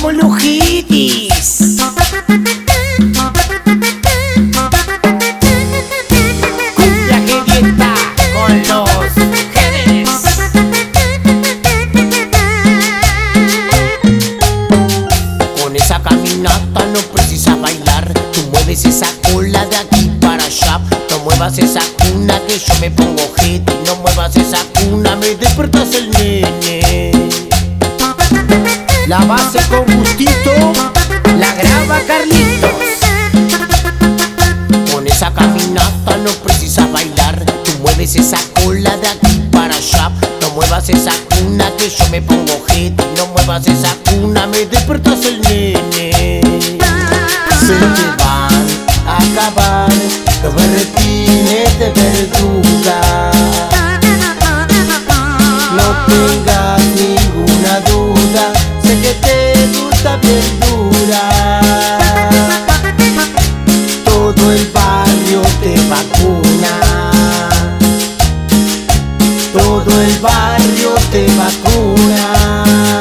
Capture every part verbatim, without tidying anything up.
vamos los hitis. Cumbia que dieta con los genes. Con esa caminata no precisas bailar. Tú mueves esa cola de aquí para allá. No muevas esa cuna que yo me pongo ojete. No muevas esa cuna, me despertas el nene. La base con gustito, la graba Carlitos. Con esa caminata no precisas bailar. Tú mueves esa cola de aquí para allá. No muevas esa cuna que yo me pongo ojete. No muevas esa cuna, me despertas el nene. Se te van a acabar los berretines de verduga. No tengas ninguna duda, sé que te gusta bien dura. Todo el barrio te vacuna. Todo el barrio te vacuna.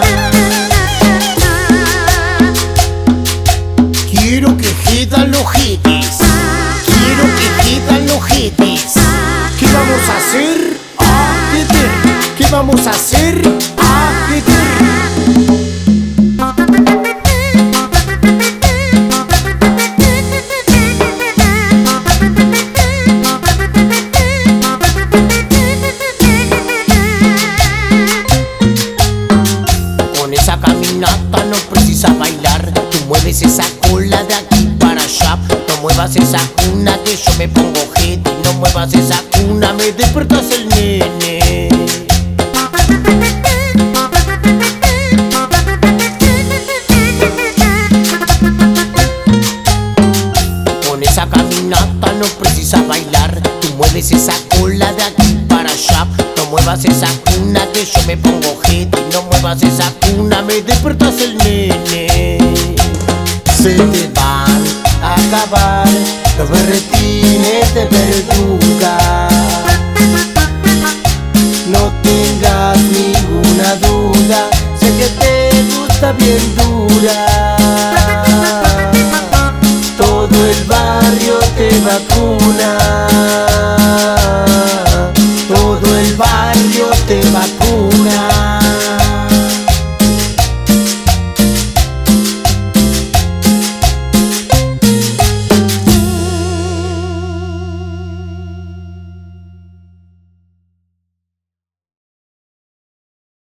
Quiero que gitan los hitis. Quiero que gitan los hitis. ¿Qué vamos a hacer? ¡Ah, ¿qué vamos a hacer? ¡Ah, Con esa caminata no precisas bailar. Tú mueves esa cola de aquí para allá. No muevas esa cuna que yo me pongo ojete. No muevas esa cuna, me despertas el nene. Con esa caminata no precisas bailar. Tú mueves esa cola de aquí para allá. No muevas esa cuna que yo me pongo ojete. No muevas esa cuna, me despertas el nene. Se te van a acabar los berretines de verduga. No tengas ninguna duda, sé que te gusta bien dura. Todo el barrio te vacuna. Todo el barrio te vacuna.